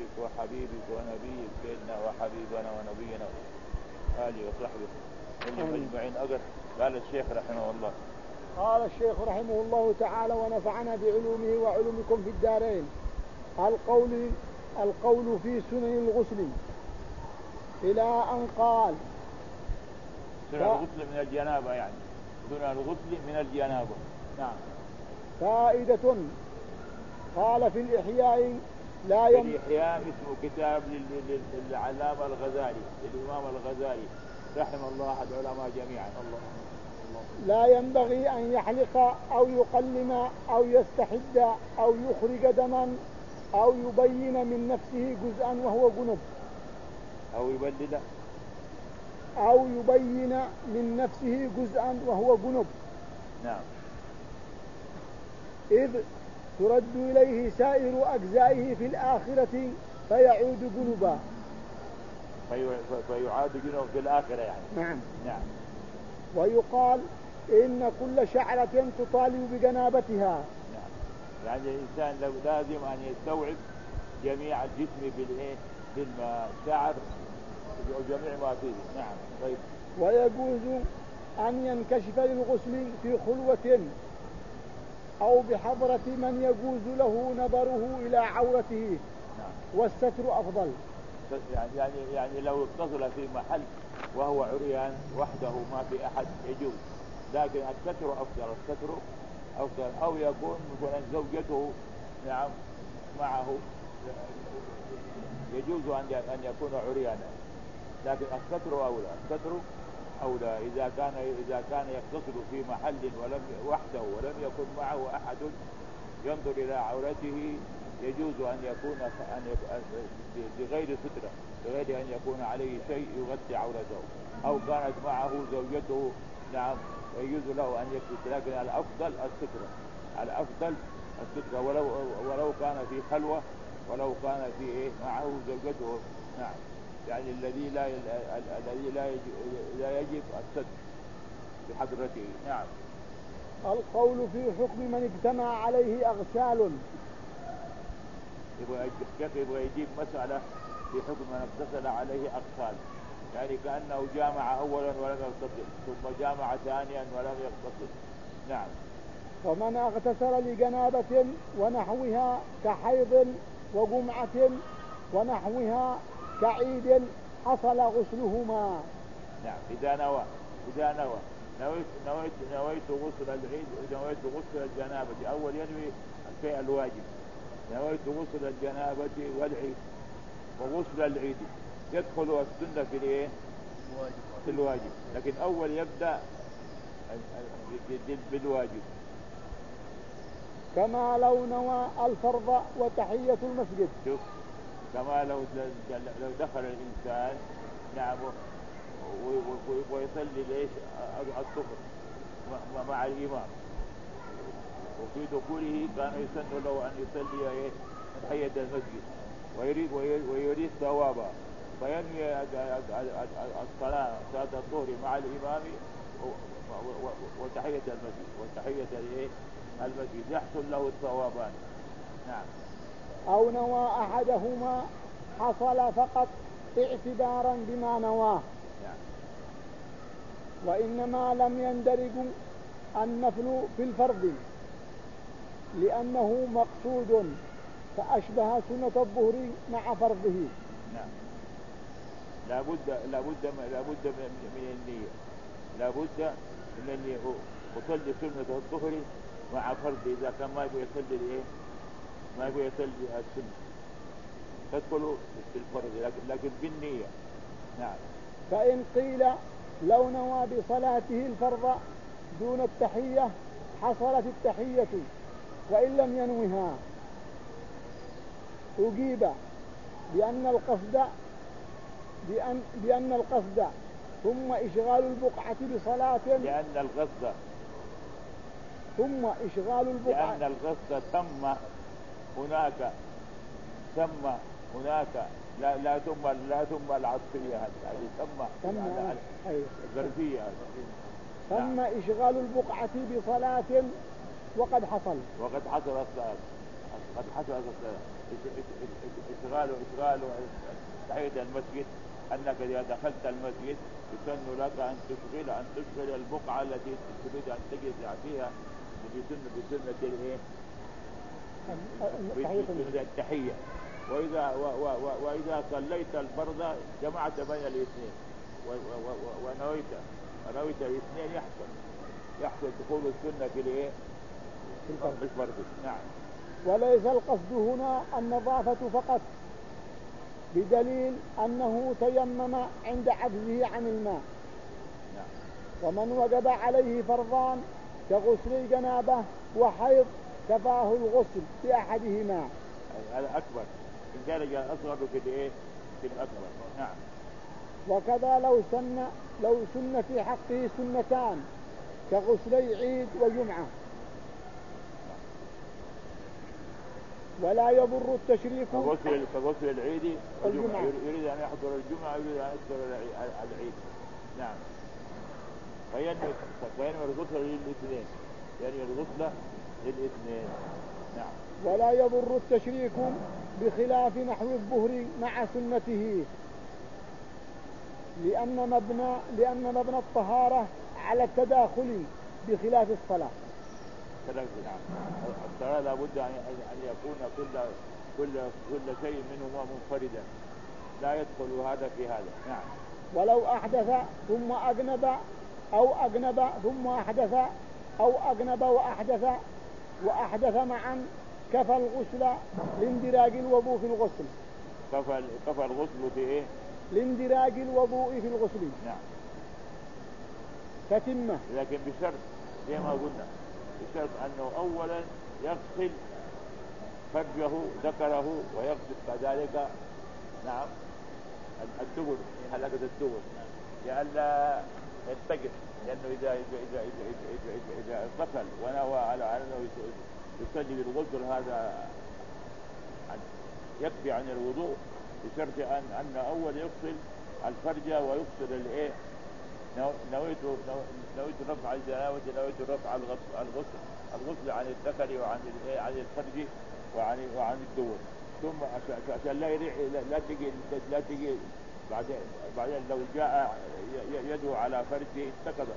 عبدك وحبيبك ونبيك سيدنا وحبيبنا ونبينا آله وصحبه كلهم أجمعين. قال الشيخ رحمه الله. قال الشيخ رحمه الله تعالى ونفعنا بعلومه وعلومكم في الدارين. القول في سنن الغسل إلى أن قال سنن الغسل من الجنابة، يعني سنن الغسل من الجنابة. نعم. فائدة. قال في الإحياء الإحياء اسمه كتاب للعلامة الغزالي، الإمام الغزالي رحمه الله أحد علماء جميعا. الله لا ينبغي أن يحلق أو يقلم أو يستحد أو يخرج دما أو يبين من نفسه جزءا وهو جنب، أو يبين من نفسه جزءا وهو جنب. نعم. إذ ترد إليه سائر أجزائه في الآخرة فيعود جنبا. فيعاد جنوب في الآخرة يعني. نعم. نعم. ويقال إن كل شعرة تطالب بجنابتها. نعم. يعني الإنسان لازم أن يستوعب جميع الجسم بالماء، شعر وجميع ما فيه. نعم. طيب. ويجوز أن ينكشف للغسل في خلوة أو بحضرة من يجوز له نظره إلى عورته. نعم. والستر أفضل. يعني لو اتصل في محل وهو عريان وحده ما في أحد يجوز، لكن الستر أفضل. أو يكون مثلا زوجته نعم معه يجوز أن يكون عريانا، لكن الستر أولى. إذا كان يتصل في محل وحده ولم يكن معه أحد ينظر إلى عورته يجوز أن يكون بغير سترة، بغير أن يكون عليه شيء يغطي عورته، أو كانت معه زوجته نعم ويجوز له أن يكشف، لكن الأفضل السترة ولو كان في خلوة، ولو كان في معه زوجته. نعم. يعني الذي لا يجب الستر بحضرته. نعم. القول في حكم من اجتمع عليه أغسال. يبغى يجيب مسألة في حكم من اغتسل عليه أغسال، يعني كأنه جامع أولا ولم يغتسل ثم جامع ثانيا ولم يغتسل. نعم. ومن اغتسل لجنابة ونحوها كحيض وجمعة ونحوها كعيد حصل غسلهما. نعم. إذا نوى نويت غسل العيد، نويت غسل الجنابة، أول ينوي الشيء الواجب، نويت غسل الجنابة والعيد وغسل العيد، يدخل السنة في الواجب، لكن أول يبدأ بالواجب. كما لو نوى الفرض وتحية المسجد. شوف، كما لو دخل الإنسان نعم ويصلي ليش الظهر مع الإمام، وفي دخوله كان يسن له أن يصلي تحية المسجد ويريد ثوابا، فينوي الصلاة الظهر مع الإمام وتحية المسجد يحصل له الثوابان. نعم. أو نوى أحدهما حصل فقط اعتبارا بما نواه. نعم. وإنما لم يندرج النفل في الفرض لأنه مقصود فأشبه سنة الظهر مع فرضه. نعم. لابد من النية، لابد من النية. أصلي سنة الظهر مع فرض، إذا كان ما يبغى يصلي السنة تدخل في الفرض، لكن بالنية. نعم. فإن قيل لو نوى بصلاته الفرض دون التحية حصلت التحية وإن لم ينوها، أجيب بأن القصد ثم إشغال البقعة بصلاة، لأن القصد تم هناك لا ثم العطفية هذه تم الظرفية ثم إشغال البقعة بصلاة وقد حصل الصلاة. إشغال تحية المسجد، أنك إذا دخلت المسجد يسن لك أن تشغل البقعة التي تريد أن تجلس فيها بسنة الإيه؟ التحية. وإذا صليت الفرض جمعت بين الاثنين ونويت الاثنين يحصل دخول السنة في الإيه؟ في الفرض. نعم. وليس القصد هنا النظافة فقط، بدليل أنه تيمم عند عجزه عن الماء. نعم. ومن وجب عليه فرضان كغسل جنابه وحيض كفاه الغسل بأحدهما. هذا أكبر، إن كان الأصغر في الإيه؟ في الأكبر. نعم. وكذا لو سن في حقه سنتان كغسلي عيد وجمعة. ولا يضر التشريك كغسل العيد والجمعة. يريد أن يحضر الجمعة، يريد أن يحضر العيد. نعم. فينوي الغسل للاثنين، يعني الغسل للاثنين. نعم. ولا يضر التشريك بخلاف نحو الظهر مع سنته، لأن مبنى الطهارة على التداخل بخلاف الصلاة. نعم. الصلاة لابد أن يكون كل شيء منهما منفردا، لا يدخل هذا في هذا. نعم. ولو أحدث ثم أجنب أو أجنب ثم أحدث أو أجنب وأحدث معا كفى الغسل لاندراج الوضوء في الغسل. كفى الغسل في إيه؟ لاندراج الوضوء في الغسل. نعم. تتمة، لكن بشرط زي ما قلنا، بشرط أنه أولا يغسل فرجه ذكره ويغسل كذلك نعم الدبر، حلقة الدبر، لئلا ينتقل، لأنه إذا غسل ونوى على أنه يصلي بالغسل هذا يكفي عن الوضوء، بشرط أن أول يغسل الفرج ويغسل الإيه؟ نويت رفع الجنابة، نويت رفع الغسل عن الذكر وعن الإيه؟ عن الفرج وعن الدبر، ثم عشان لا تجي بعدين لو جاء يده على فرجه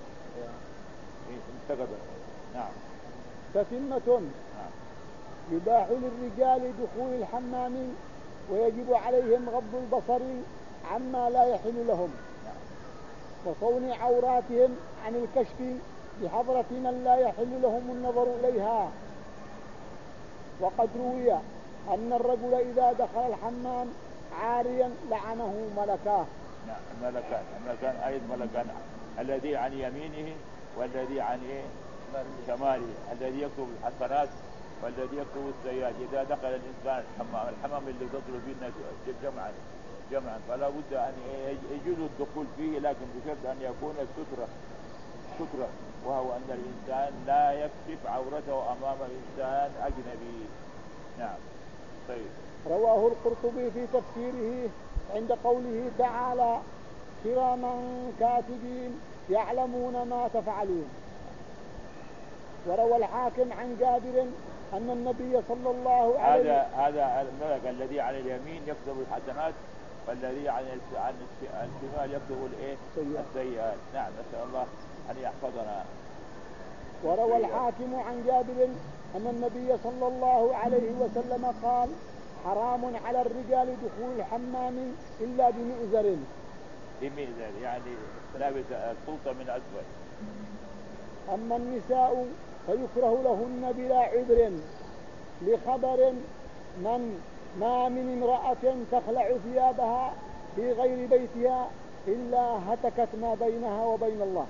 انتقض. نعم. تتمة. نعم. يباح للرجال دخول الحمام ويجب عليهم غض البصر عما لا يحل لهم، وصون عوراتهم عن الكشف بحضرة من لا يحل لهم النظر إليها. وقد روي أن الرجل إذا دخل الحمام عاريا لعنه ملكاه. نعم. الملكان أيضا ملكان، الذي عن يمينه والذي عن شماله، الذي يكتب الحسنات والذي يكتب السيئات. إذا دخل الإنسان الحمام اللي تصل فيه الناس جمعا فلا بد أن يجوز الدخول فيه، لكن بشرط أن يكون سترة، وهو أن الإنسان لا يكشف عورته أمام إنسان أجنبي. نعم. طيب. رواه القرطبي في تفسيره عند قوله تعالى كراما كاتبين يعلمون ما تفعلون. وروى الحاكم عن جابر أن النبي صلى الله عليه هذا الملك الذي عن اليمين يكتب الحسنات، والذي عن الشمال يكتب السيئات. نعم. نسأل الله أن يحفظنا. وروى الحاكم عن جابر أن النبي صلى الله عليه وسلم قال حرام على الرجال دخول الحمام إلا بمئزر. يعني لابس سلطة من أسفل. أما النساء فيكره لهن بلا عذر، لخبر ما من امرأة تخلع ثيابها في غير بيتها إلا هتكت ما بينها وبين الله.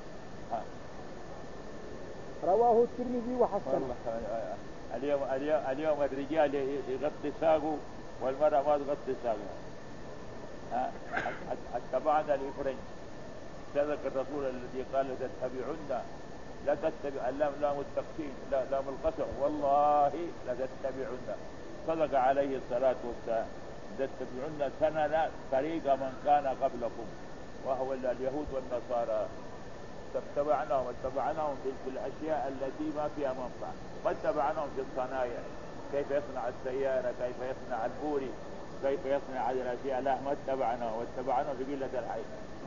رواه الترمذي وحسنه. اليوم الرجال يغطي ساقه والمرأة ما تغطي ساقها. اتبعنا الإفرنج، صدق الرسول الذي قال لتتبعن، لا تتبع لام التقسيم، لام القسم، والله لتتبعن، صدق عليه الصلاة والسلام، لتتبعن سنن طريق من كان قبلكم وهو اليهود والنصارى. اتبعناهم في الأشياء التي ما فيها منفعة، واتبعناهم في الصنايع، كيف يصنع السيارة، كيف يصنع البوري، كيف يصنع هذه الأشياء. لا، ما اتبعنا، واتبعنا في قلة الحي.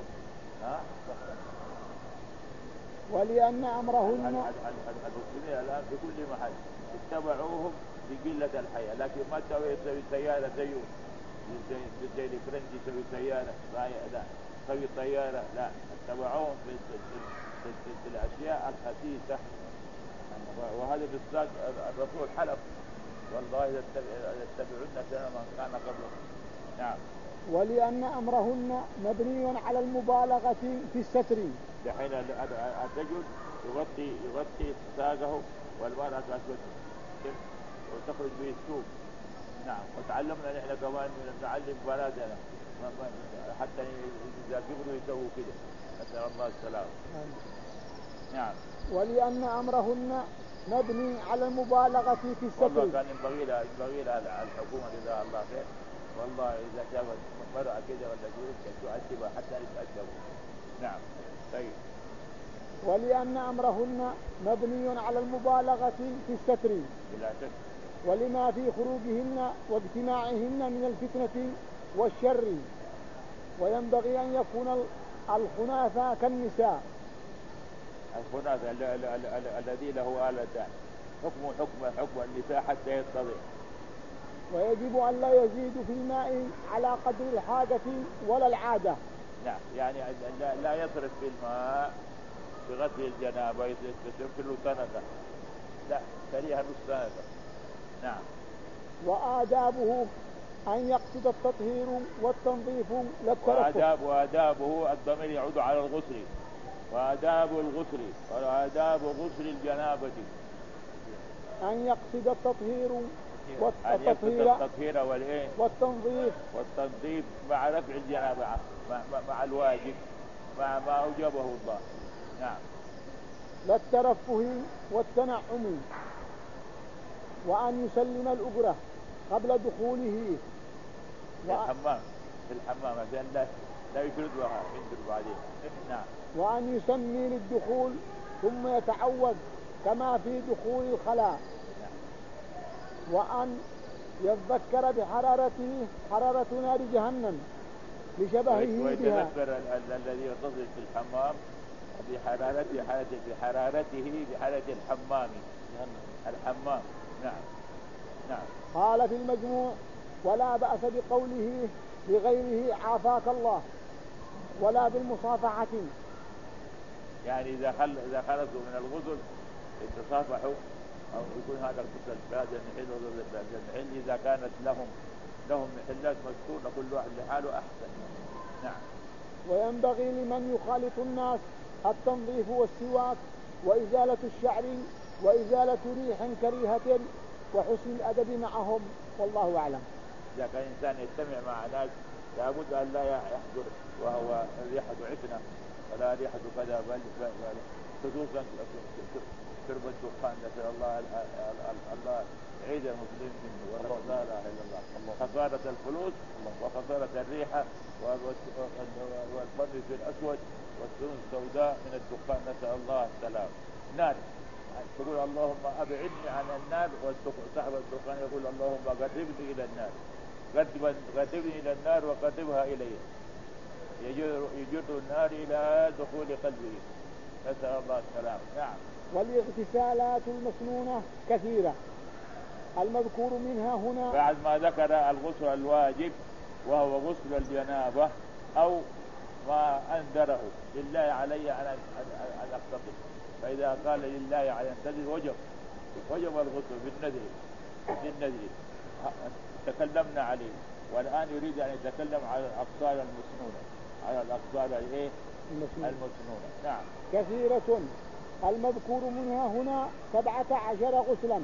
ولأن أمرهن المسلمين الآن في كل محل اتبعوهم في قلة الحياة، لكن ما تسوي سيارة زيهم، زي الفرنسي يسوي سيارة، لا يسوي طيارة، لا، اتبعوهم في الأشياء الخسيسة. وهذا بالصدق الرسول حلف والله يتبعون سنة من كان قبلكم. نعم. ولأن أمرهن مبني على المبالغة في الستر. دحين الرجل يغطي ساقه، والمرأة تسود وتخرج به السوق. نعم. وتعلمنا نحن كمان نعلم بناتنا حتى إذا كبروا يسووا كده، نسأل الله السلامة. نعم. ولأن أمرهن مبني على المبالغة في الستر. والله كان ينبغي لها الحكومة جزاها الله خير، والله إذا شافت مرأة كده ولا شيء تؤدبها حتى يتأدبوا. نعم. طيب. ولأن أمرهن مبني على المبالغة في الستر بلا شك، ولما في خروجهن واجتماعهن من الفتنة والشر. وينبغي أن يكون الخناثة كالنساء. الخناثة الذي له آلتان، حكم النساء حتى يتضح. ويجب أن لا يزيد في الماء على قدر الحاجة ولا العادة. نعم، يعني لا يصرف في الماء بغسل الجنابة يصرف له سنة، لا، تليها نص سنة. نعم. وآدابه أن يقصد التطهير والتنظيف للترفه. وآدابه الضمير يعود على الغسل، وآداب الغسل وآداب غسل الجنابة أن يقصد التطهير والتنظيف مع رفع الجنابة، مع الواجب، مع ما أوجبه الله. نعم. للترفه والتنعم. وأن يسلم الأجرة قبل دخوله في الحمام عشان لا يشردها ينزل بعدين. نعم. وأن يسمي للدخول ثم يتعوذ كما في دخول الخلاء. وأن يتذكر بحرارته حرارة نار جهنم لشبهه بها. ويتذكر الذي يتصل في الحمام بحرارته بحالة الحمام. نعم. قال في المجموع: ولا بأس بقوله لغيره عافاك الله، ولا بالمصافحة. يعني إذا خلصوا من الغسل يتصافحوا، أو يكون هذا الغسل بهذا المحل وهذا المحل، إذا كانت لهم محلات مذكورة كل واحد لحاله أحسن. نعم. وينبغي لمن يخالط الناس التنظيف والسواك وإزالة الشعر وإزالة ريح كريهة وحسن الأدب معهم، والله أعلم. إذا كان إنسان يجتمع مع ناس لابد أن لا يحضر وهو ريحة عفنة ولا ريحة كذا، بل خصوصا شرب الدخان، نسأل الله عيد المسلمين منه، ولا إله إلا الله. خسارة الفلوس وخسارة الريحة والفرس الأسود والسنون السوداء من الدخان، نسأل الله السلام. نار تقول اللهم أبعدني عن النار، وصاحب الدخان يقول اللهم قربني إلى النار، قربني إلى النار وقربها إلي، يجر النار إلى دخول قلبه، نسأل الله السلام. نعم. والاغتسالات المسنونة كثيرة، المذكور منها هنا بعد ما ذكر الغسل الواجب وهو غسل الجنابة أو ما أنذره لله علي أن أغتسل، فإذا قال لله علي أن أغتسل وجب الغسل بالنذر تكلمنا عليه، والآن يريد أن يتكلم على الأغسال المسنونة، على الأغسال المسنونة. نعم. كثيرة، المذكور منها هنا 17 غسلا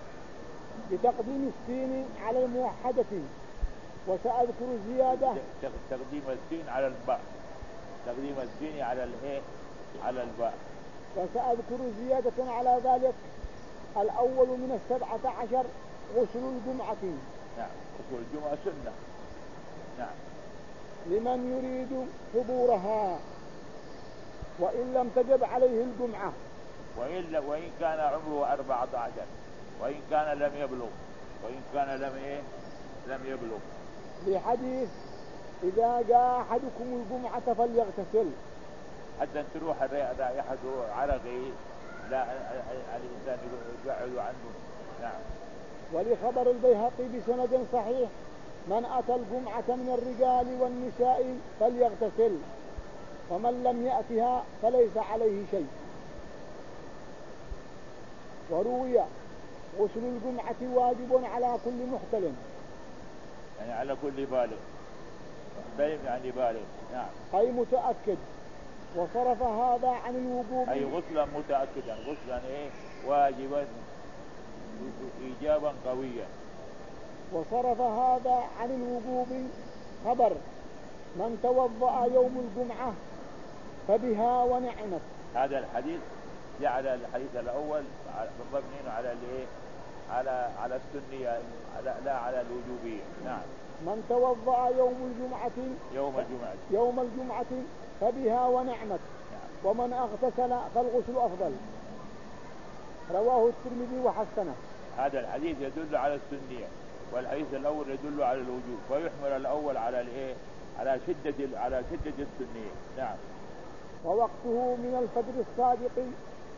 بتقديم السين على الموحدة، وسأذكر زيادة تقديم السين على الباء، تقديم السين على الباء، وسأذكر زيادة على ذلك. الأول من 17 غسل الجمعة. نعم. غسل الجمعة سنة. نعم. لمن يريد حضورها وإن لم تجب عليه الجمعة، وإن كان عمره 14 وإن كان لم يبلغ، وإن كان لم يبلغ. لحديث إذا جاء أحدكم الجمعة فليغتسل. حتى تروح رائحة عرقه لا الإنسان يبعد عنه. نعم. ولخبر البيهقي بسند صحيح من أتى الجمعة من الرجال والنساء فليغتسل ومن لم يأتها فليس عليه شيء. وروي غسل الجمعة واجب على كل محتلم، يعني على كل بالغ. محتلم يعني بالغ. نعم. أي متأكد. وصرف هذا عن الوجوب، أي غسلا متأكدا، غسلا واجبا إيجابا قويا. وصرف هذا عن الوجوب خبر من توضأ يوم الجمعة فبها ونعمت. هذا الحديث جعل الحديث الأول مبني على السنية لا على الوجوبية. نعم. من توضأ يوم الجمعة فبها ونعمت. نعم. ومن اغتسل فالغسل أفضل. رواه الترمذي وحسنه. هذا الحديث يدل على السنية، والحديث الأول يدل على الوجوب، فيحمل الأول على شدة السنية. نعم. ووقته من الفجر الصادق.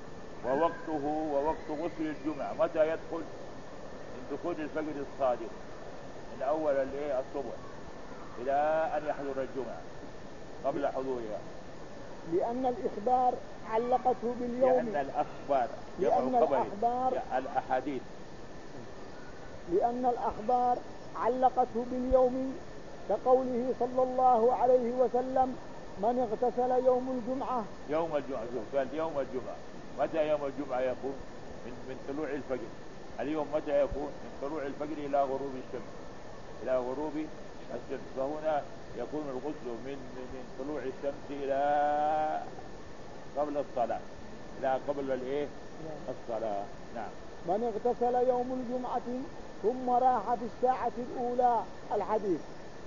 ووقت غسل الجمعة متى يدخل؟ من دخول الفجر الصادق من أول الصبح إلى أن يحضر الجمعة قبل حضورها. لأن الإخبار علقته باليوم. لأن الأخبار علقته باليوم كقوله صلى الله عليه وسلم من اغتسل يوم الجمعة. قال يوم الجمعة. متى يوم الجمعة يكون؟ من طلوع الفجر. اليوم متى يكون؟ من طلوع الفجر إلى غروب الشمس. فهنا يكون الغسل من طلوع الشمس إلى قبل الصلاة، إلى قبل الصلاة. نعم. من اغتسل يوم الجمعة ثم راح في الساعة الأولى الحديث.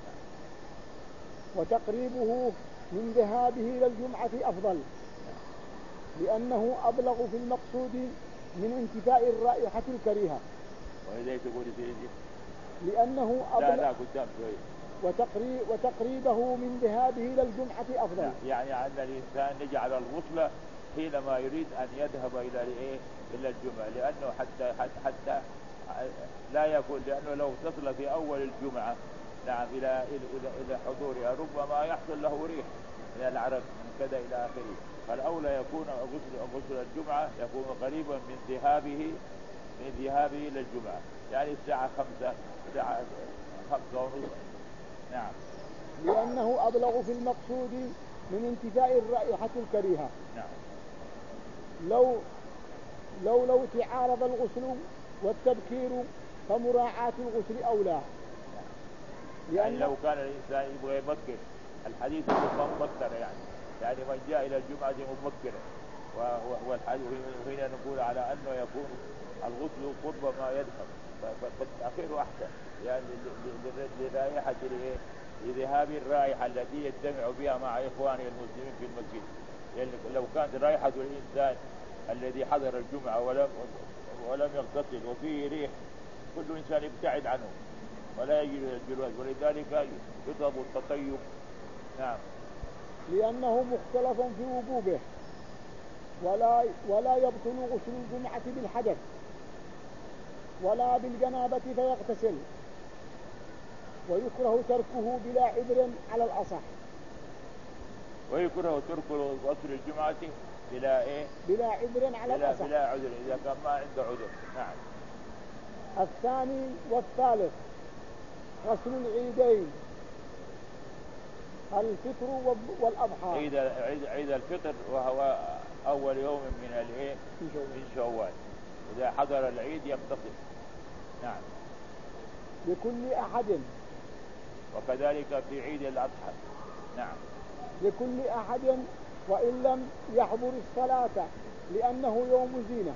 وتقريبه من ذهابه إلى الجمعة أفضل لأنه أبلغ في المقصود من انتفاء الرائحة الكريهة. وإذا تقول لأنه أبلغ. لا قدام شوي. وتقريبه من ذهابه إلى الجمعة أفضل. يعني أن الإنسان يجعل الغسل حينما يريد أن يذهب إلى الجمعة، لأنه حتى لا يكون، لأنه لو اتصل في أول الجمعة نعم إلى حضورها ربما يحصل له ريح من العرق من كذا إلى آخره. فالأولى يكون غسل الجمعة يكون قريبا من ذهابه إلى الجمعة، يعني الساعة 5 ونصف. نعم. لأنه أبلغ في المقصود من انتفاء الرائحة الكريهة. نعم. لو تعارض الغسل والتبكير فمراعاة الغسل أولى. يعني لو كان الإنسان يبغى يبكر، الحديث يكون مبكر، يعني من جاء إلى الجمعة مبكرا، والحديث هنا نقول على أنه يكون الغسل قرب ما يدخل، فالتأخير أحسن يعني لرائحة لذهاب الرائحة التي يجتمع بها مع إخوانه المسلمين في المسجد. يعني لو كانت رائحة الإنسان الذي حضر الجمعة ولم يغتسل وفيه ريح كل إنسان يبتعد عنه ولا يجي الجلوس، ولذلك يطلب التطيب. نعم. لأنه مختلف في وجوبه ولا يبطل غسل الجمعة بالحدث ولا بالجنابة فيغتسل، ويكره تركه بلا عذر على الأصح. ويكره ترك غسل الجمعة بلا عذر على الأصح. بلا عذر إذا كان ما عنده عذر. نعم. الثاني والثالث غسل العيدين الفطر والأضحى. عيد الفطر وهو أول يوم من شوال. إذا حضر العيد يغتسل. نعم. لكل أحد. وكذلك في عيد الأضحى. نعم. لكل أحد وإن لم يحضر الصلاة لأنه يوم زينة،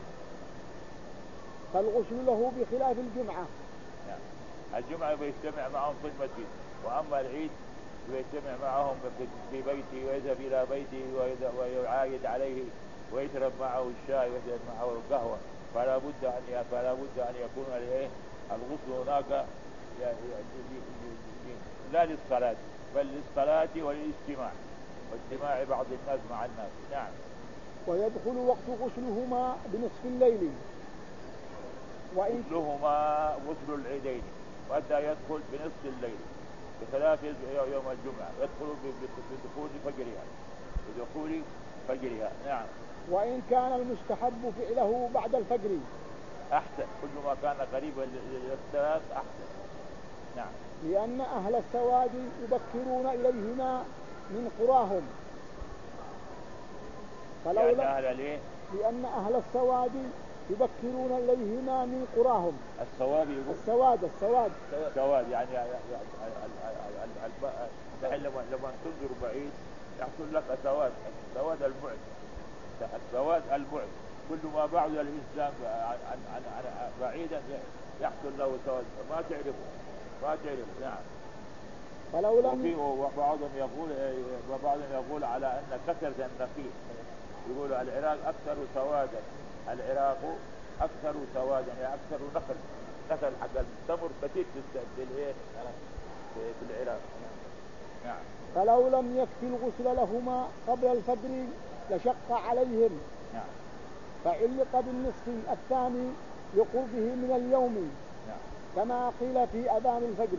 فالغسل له بخلاف الجمعة. نعم. الجمعة بيجتمع معهم في المسجد، وأما العيد بيجتمع معهم في بيته ويذهب إلى بيته ويعايد عليه ويشرب معه الشاي ويشرب معه القهوة. فلا بد أن يكون الغسل هناك لا للصلاة بل للصلاة وللاجتماع واجتماع بعض الناس مع الناس. نعم. ويدخل وقت غسلهما بنصف الليل، غسلهما غسل العيدين، متى يدخل بنصف الليل بخلاف يوم الجمعة يدخل بدخول فجرها بدخول فجرها. نعم. وإن كان المستحب فعله بعد الفجر أحسن، كل ما كان قريبا للصلاة أحسن. نعم. لأن أهل السواد يبكرون إليهما من قراهم، لأن أهل السواد يبكرون إليهما من قراهم. السواد يعني لما تنظر بعيد يحصل لك السواد البعد. السواد البعد كل ما بعد الإنسان عن بعيدا يحصل له سواد ما تعرفه. نعم. وبعضهم يقول على أن كثرة النخيل، يقول العراق أكثر سوادا، العراق أكثر سوادا يعني أكثر نخل حق التمر كثير في العراق. نعم. فلو لم يكفي الغسل لهما قبل الفجر لشق عليهم. نعم. فعلق بالنصف الثاني لقربه من اليوم. نعم. كما قيل في أذان الفجر.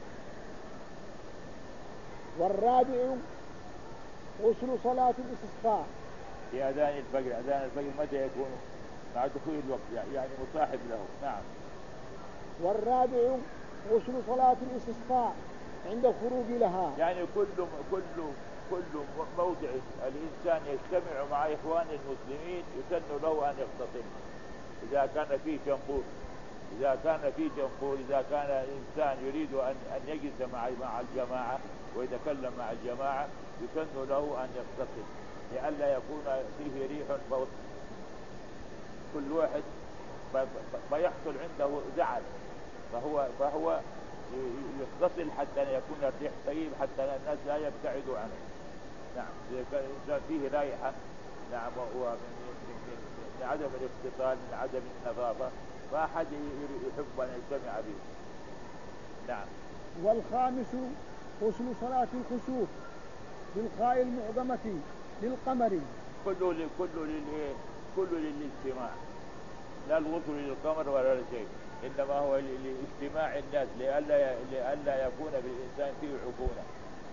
والرابع غسل صلاة الاستسقاء. في أذان الفجر متى يكون؟ مع دخول الوقت يعني مصاحب له. نعم. والرابع غسل صلاة الاستسقاء عند الخروج لها، يعني كل موضع الإنسان يجتمع مع إخوان المسلمين يسن له أن يغتسل إذا كان فيه جنبور، إذا كان إنسان يريد أن يجلس مع الجماعة ويتكلم مع الجماعة يسن له أن يغتسل لئلا يكون فيه ريح فوق كل واحد فيحصل عنده زعل، فهو يغتسل حتى يكون الريح طيب حتى الناس لا يبتعدوا عنه. نعم. إذا كان الإنسان فيه رائحة نعم من عدم الاغتسال من عدم النظافة ما أحد يحب أن يجتمع به. نعم. والخامس غسل صلاة الكسوف بالخاء المعظمة للقمر. كله للاجتماع، لا الغسل للقمر ولا لشيء، إنما هو لاجتماع الناس لئلا يكون بالإنسان فيه عفونة.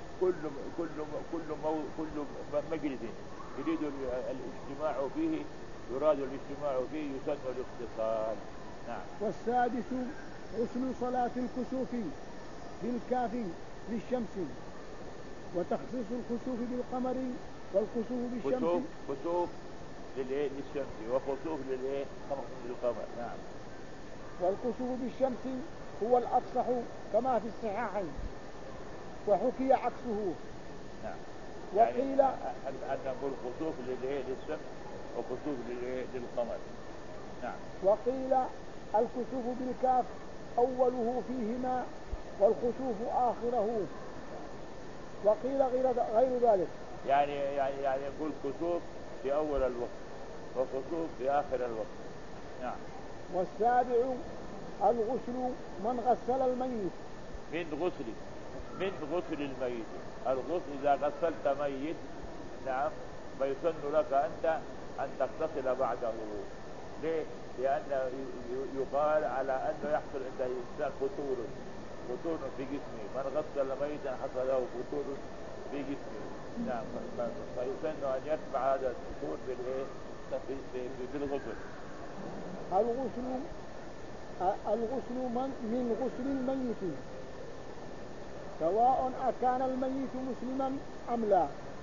كل مجلس يريد الاجتماع فيه يسن الاغتسال. نعم. والسادس غسل صلاة الكسوف بالكاف للشمس، وتخصيص الكسوف بالقمر والكسوف بالشمس. كسوف للشمس وخسوف للقمر. نعم. والكسوف بالشمس هو الأفصح كما في الصحاحين، وحكي عكسه. نعم. وقيل أن نقول خسوف للشمس وخسوف للقمر. نعم. وقيل الكسوف بالكاف أوله فيهما والخسوف آخره، وقيل غير ذلك. يعني نقول كسوف في أول الوقت وخسوف في آخر الوقت. نعم. والسابع الغسل من غسل الميت. من غسل الميت. الغسل إذا غسلت ميت نعم فيسن لك أنت أن تغتسل بعده. ليه؟ لأن يقال على أنه يحصل عند الإنسان فتور في جسمه، من غسل ميتا حصل له فتور في جسمه. نعم. فيسن أن يتبع هذا الفتور بالغسل. الغسل من غسل الميت سواء أكان الميت مسلما أم لا،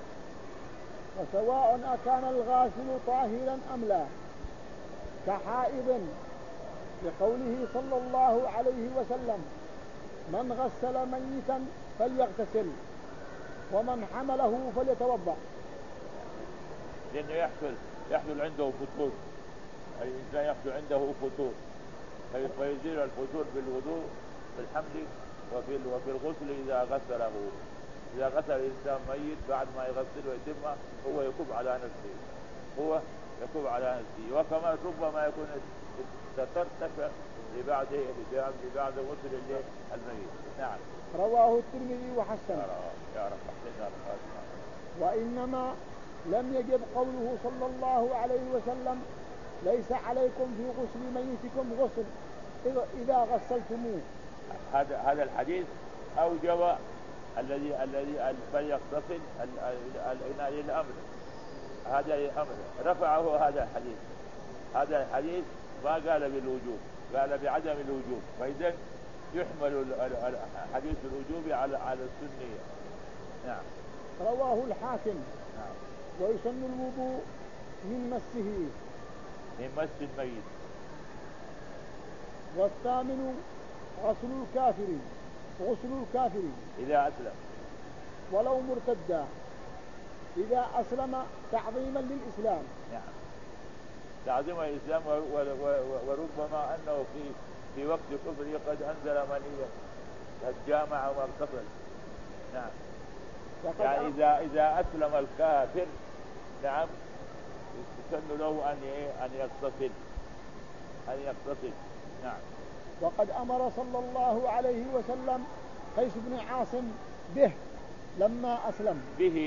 وسواء أكان الغاسل طاهرا أم لا، كحائض لقوله صلى الله عليه وسلم من غسل ميتا فليغتسل ومن حمله فليتوضأ. لأنه يحصل عنده فتور، الإنسان يحصل عنده فتور فيزيل الفتور بالوضوء بالحمل وفي الغسل إذا غسله. إذا غسل الإنسان ميت بعد ما يغسل ويتمه هو يكب على نفسه وكما ربما يكون ترتفع لبعض غسل الميت. نعم. رواه الترمذي وحسن. يا رب احسن. وإنما لم يجب قوله صلى الله عليه وسلم ليس عليكم في غسل ميتكم غسل إذا غسلتموه. هذا الحديث أوجب الذي فليغتسل للأمر، هذا الأمر رفعه هذا الحديث ما قال بالوجوب، قال بعدم الوجوب، فإذا يحمل حديث الوجوب على السنية. نعم. رواه الحاكم. نعم. ويسن الوضوء من مس الميت. والثامن غسل الكافر إذا أسلم ولو مرتدا إذا أسلم تعظيما للإسلام. نعم. تعظيم الإسلام، وربما أنه في وقت كفره قد أنزل منيا، قد جامع واغتسل. نعم. يعني إذا أسلم الكافر، نعم، يسن له أن يغتسل. نعم. وقد أمر صلى الله عليه وسلم قيس بن عاصم به لما أسلم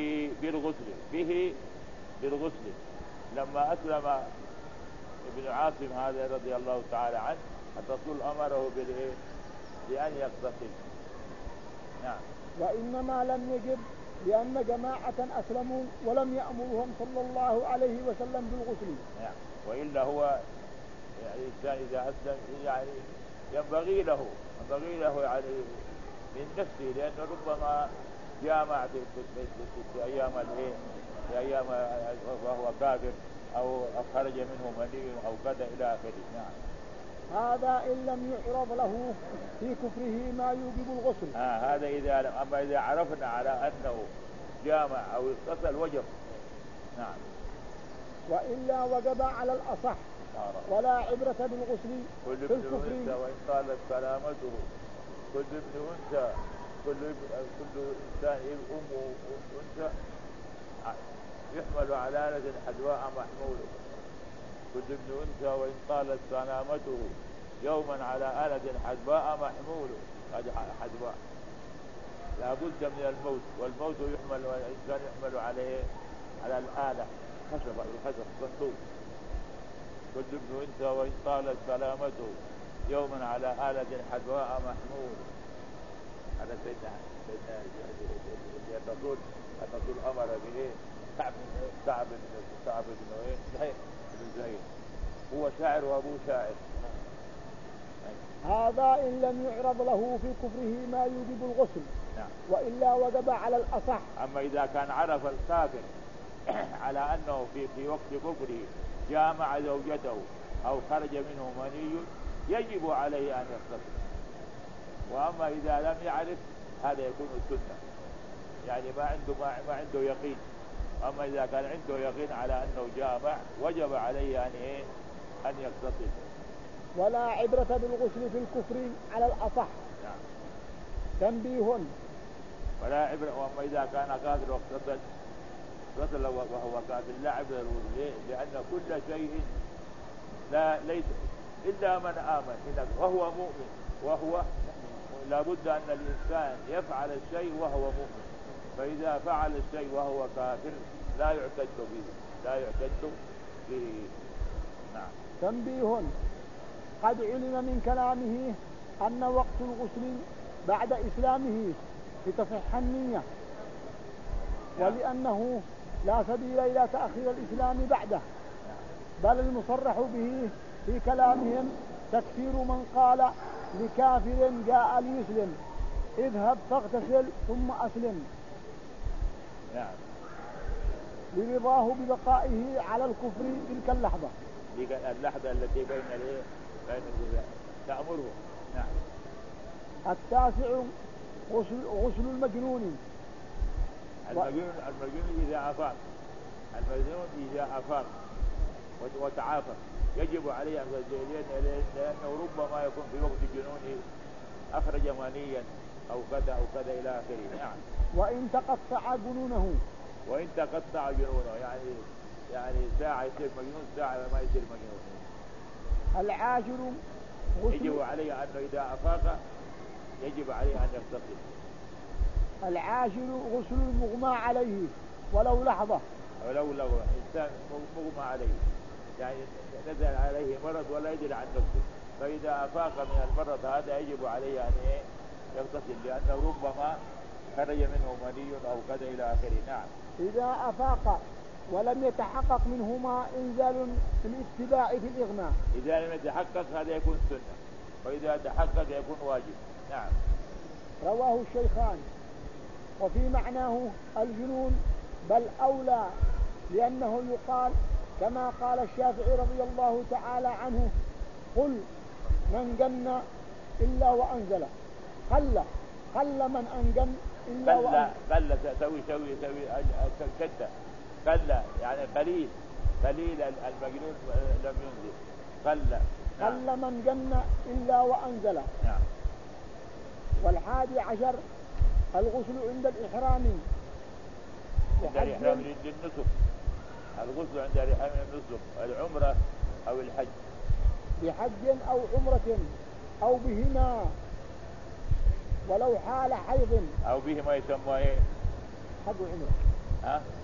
بالغسل لما أسلم ابن عاصم هذا رضي الله تعالى عنه، الرسول أمره بأن يغتسل. نعم. وإنما لم يجب لأن جماعة أسلموا ولم يأمرهم صلى الله عليه وسلم بالغسل. نعم. وإلا هو يعني الإنسان إذا أسلم يعني ينبغي له يعني من نفسه، لأنه ربما جامع في أيام وهو كافر أو خرج منه مني أو كذا إلى آخره. نعم. هذا إن لم يعرض له في كفره ما يوجب الغسل. هذا أما إذا عرفنا على أنه جامع أو اغتسل وجب. نعم. وإلا وجب على الأصح. ولا عبرة بالغسل كل ابن أنثى وإن طالت سلامته، كل ابن أنثى، كل إنسان أمه أنثى يحمل على آلة حدواء محموله. كل ابن أنثى وإن طالت سلامته يوما على آلة حدواء محموله. هذه حدواء لا بد من الموت، والموت يحمل، والإنسان يحمل عليه على الآلة خشب صندوق. كل ابن أنثى وإن طالت سلامته يوما على آلة حدواء محمول. هذا سيدنا الرسول أمر به كعب بن زيد، هو شاعر وأبوه شاعر. هذا إن لم يعرض له في كفره ما يوجب الغسل. نعم. وإلا وجب على الأصح. أما إذا كان عرف الكافر على أنه في وقت كفره جامع زوجته أو خرج منه مني يجب عليه أن يغتسل. وأما إذا لم يعرف هذا يكون السنة، يعني ما عنده يقين. أما إذا كان عنده يقين على أنه جامع وجب عليه أن يغتسل. ولا عبرة بالغسل في الكفر على الأصح. نعم. تنبيه. ولا عبرة. وأما إذا كان كافر واغتسل وهو كافر لا عبرة له، لأن كل شيء ليس إلا من آمن وهو مؤمن، وهو لابد أن الإنسان يفعل الشيء وهو مؤمن، فإذا فعل الشيء وهو كافر لا يعتد به. نعم. تنبيه. قد علم من كلامه أن وقت الغسل بعد إسلامه لتصح النية، ولأنه لا سبيل إلى تأخير الإسلام بعده، بل المصرح به في كلامهم تكفير من قال لكافر جاء ليسلم اذهب فاغتسل ثم أسلم. نعم. لرضاه ببقائه على الكفر تلك اللحظة التي بين تأمره. نعم. التاسع غسل المجنون. المجنون إذا أفاق وتعافى يجب عليه أن يغتسل، لأنه ربما يكون في وقت جنونه أخرج منيا أو كذا إلى آخره. نعم. وإن تقطع جنونه يعني ساعة يصير مجنون، ساعة ما يصير مجنون. العاشر يجب عليه أنه إذا أفاق يجب عليه أن يغتسل. العاشر غسل المغمى عليه ولو لحظة. ولو إنسان مغمى عليه يعني نزل عليه مرض ولا يدري عن نفسه، فإذا أفاق من المرض هذا يجب عليه أن يغتسل، لأنه ربما خرج منه مني أو كذا إلى آخره. نعم. إذا أفاق ولم يتحقق منهما إنزال الاتباع في الإغماء. إذا لم يتحقق هذا يكون سنة، وإذا تحقق يكون واجب. نعم. رواه الشيخان. وفي معناه الجنون بل أولى، لأنه يقال كما قال الشافعي رضي الله تعالى عنه: قل من جن إلا وأنزل. قل من أنجن إلا وأنزل. قل سوي شدة. قل يعني قليل المجنون لم ينزل. قل. نعم. قل من جن إلا وأنزل. نعم. 11 الغسل عند الإحرام. عند الإحرام للنسك. الغسل عند الإحرام للنسك، العمرة أو الحج. بحج أو عمرة أو بهما، ولو حال حيض. أو بهما يسمى إيه؟ حج وعمرة. ها؟